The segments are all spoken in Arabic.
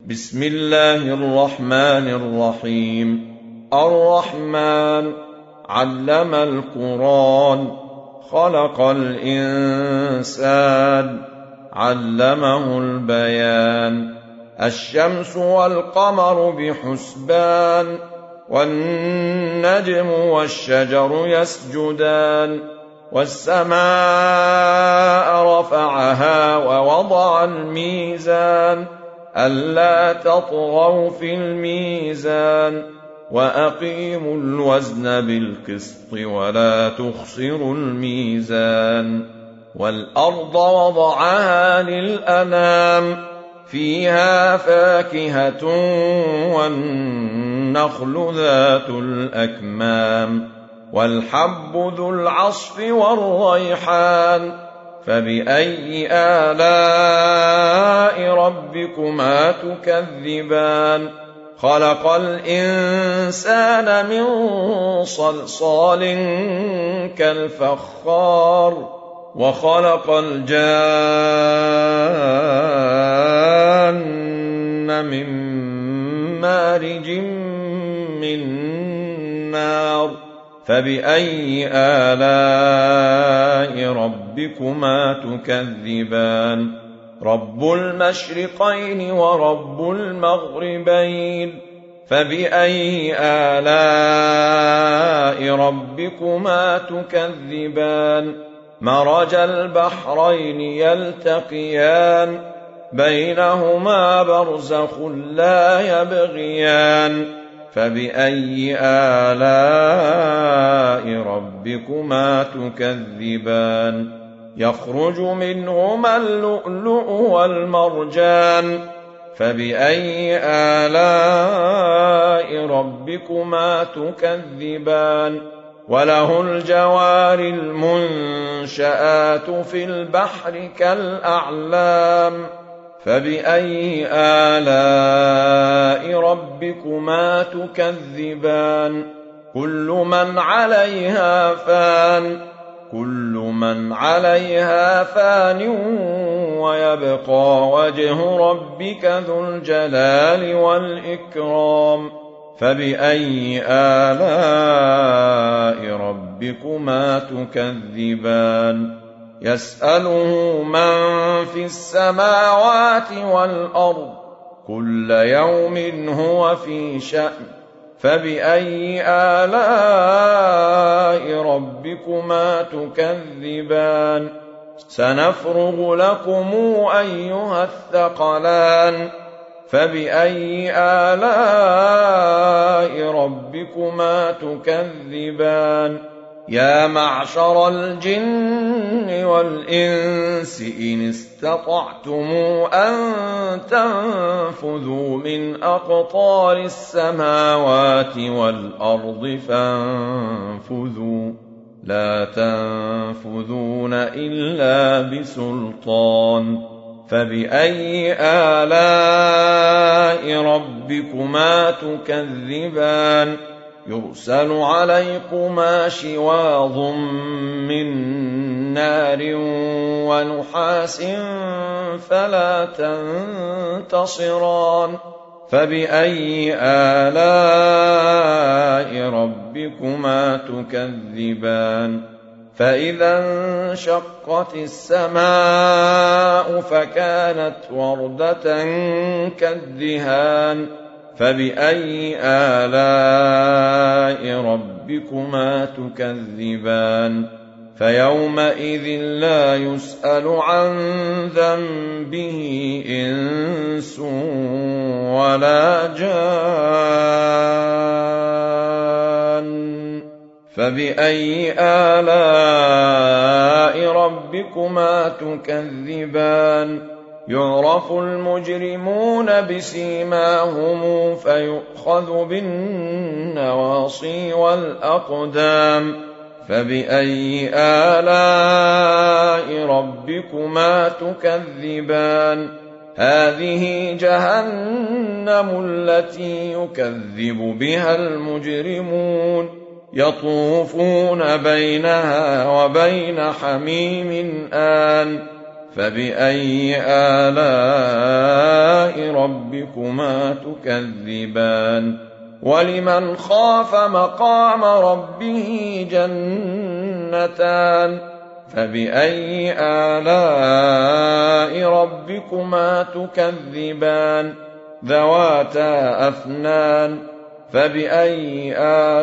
بسم الله الرحمن الرحيم. الرحمن علم القرآن، خلق الإنسان، علمه البيان. الشمس والقمر بحسبان، والنجم والشجر يسجدان. والسماء رفعها ووضع الميزان، ألا تطغوا في الميزان، وأقيموا الوزن بالقسط ولا تخسروا الميزان. والأرض وضعها للأنام، فيها فاكهة والنخل ذات الأكمام، والحب ذو العصف والريحان. فبأي آلاء ربكما تكذبان؟ خلق الإنسان من صلصال كالفخار، وخلق الجان من مارج من نار. فبأي آلاء ربكما تكذبان؟ رب المشرقين ورب المغربين. فبأي آلاء ربكما تكذبان؟ مرج البحرين يلتقيان، بينهما برزخ لا يبغيان. فبأي آلاء ربكما تكذبان؟ يخرج منهما اللؤلؤ والمرجان. فبأي آلاء ربكما تكذبان؟ وله الجوار المنشآت في البحر كالأعلام. فبأي آلاء ربكما تكذبان؟ كل من عليها فان، كل من عليها فان، ويبقى وجه ربك ذو الجلال والإكرام. فبأي آلاء ربكما تكذبان؟ يسأله من في السماوات والأرض، كل يوم هو في شأن. فبأي آلاء ربكما تكذبان؟ سنفرغ لكم أيها الثقلان. فبأي آلاء ربكما تكذبان؟ يا معشر الجن والإنس إن استطعتم أن تنفذوا من أقطار السماوات والأرض فانفذوا، لا تنفذون إلا بسلطان. فبأي آلاء ربكما تكذبان؟ يرسل عليكما شواظ من نار ونحاس فلا تنتصران. فبأي آلاء ربكما تكذبان؟ فإذا انشقت السماء فكانت وردة كالدهان. فبأي آلاء ربكما تكذبان؟ فيومئذ لا يسأل عن ذنبه إنس ولا جان. فبأي آلاء ربكما تكذبان؟ يعرف المجرمون بسيماهم فيؤخذ بالنواصي والأقدام. فبأي آلاء ربكما تكذبان؟ هذه جهنم التي يكذب بها المجرمون، يطوفون بينها وبين حميم آن. فبأي آلاء ربكما تكذبان ولمن خاف مقام ربه جنتان فبأي آلاء ربكما تكذبان ذواتا أفنان فبأي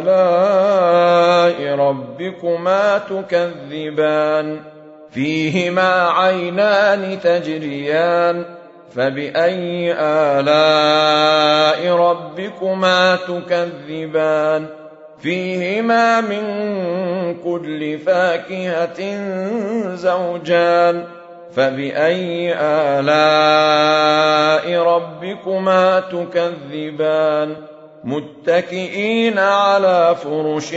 آلاء ربكما تكذبان فيهما عينان تجريان فبأي آلاء ربكما تكذبان فيهما من كل فاكهة زوجان فبأي آلاء ربكما تكذبان متكئين على فرش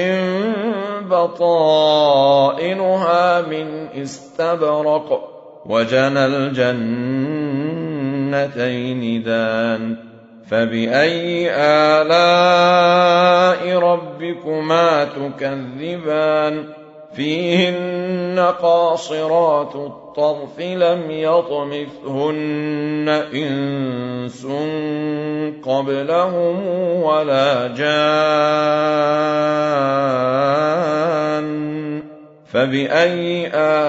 بطائنها من استبرق وجنى الجنتين دان فبأي آلاء ربكما تكذبان فيهن قاصرات الطرف لم يطمثهن إنس قبلهم ولا جان فبأي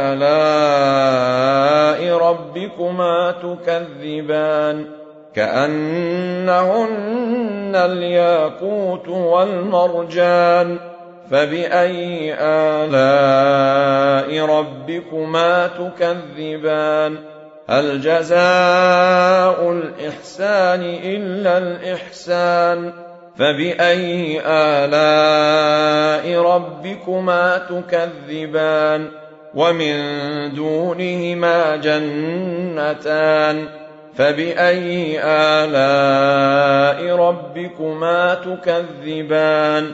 آلاء ربكما تكذبان كأنهن الياقوت والمرجان فبأي آلاء ربكما تكذبان هل جزاء الإحسان إلا الإحسان فبأي آلاء ربكما تكذبان ومن دونهما جنتان فبأي آلاء ربكما تكذبان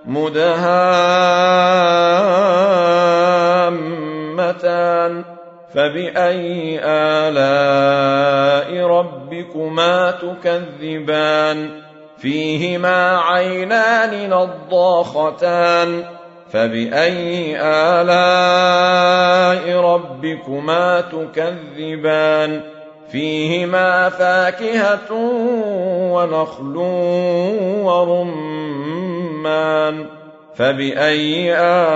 مدهامتان فبأي آلاء ربكما تكذبان فيهما عينان نضاختان فبأي آلاء ربكما تكذبان فيهما فاكهة ونخل ورمان فبأي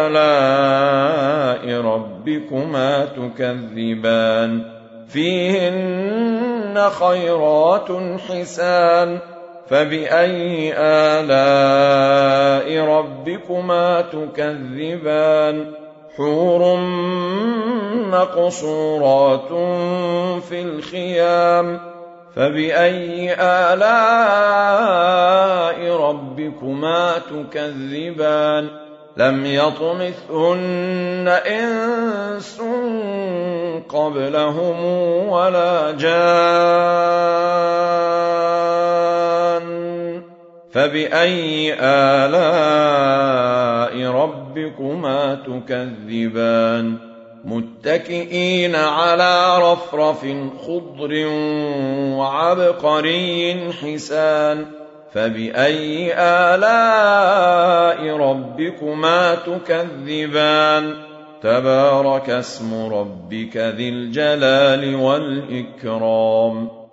آلاء ربكما تكذبان فيهن خيرات حسان فبأي آلاء ربكما تكذبان حور مقصورات في الخيام فبأي آلاء ربكما تكذبان لم يطمثهن إنس قبلهم ولا جان فبأي آلاء ربكما تكذبان متكئين على رفرف خضر وعبقري حسان فبأي آلاء ربكما تكذبان تبارك اسم ربك ذي الجلال والإكرام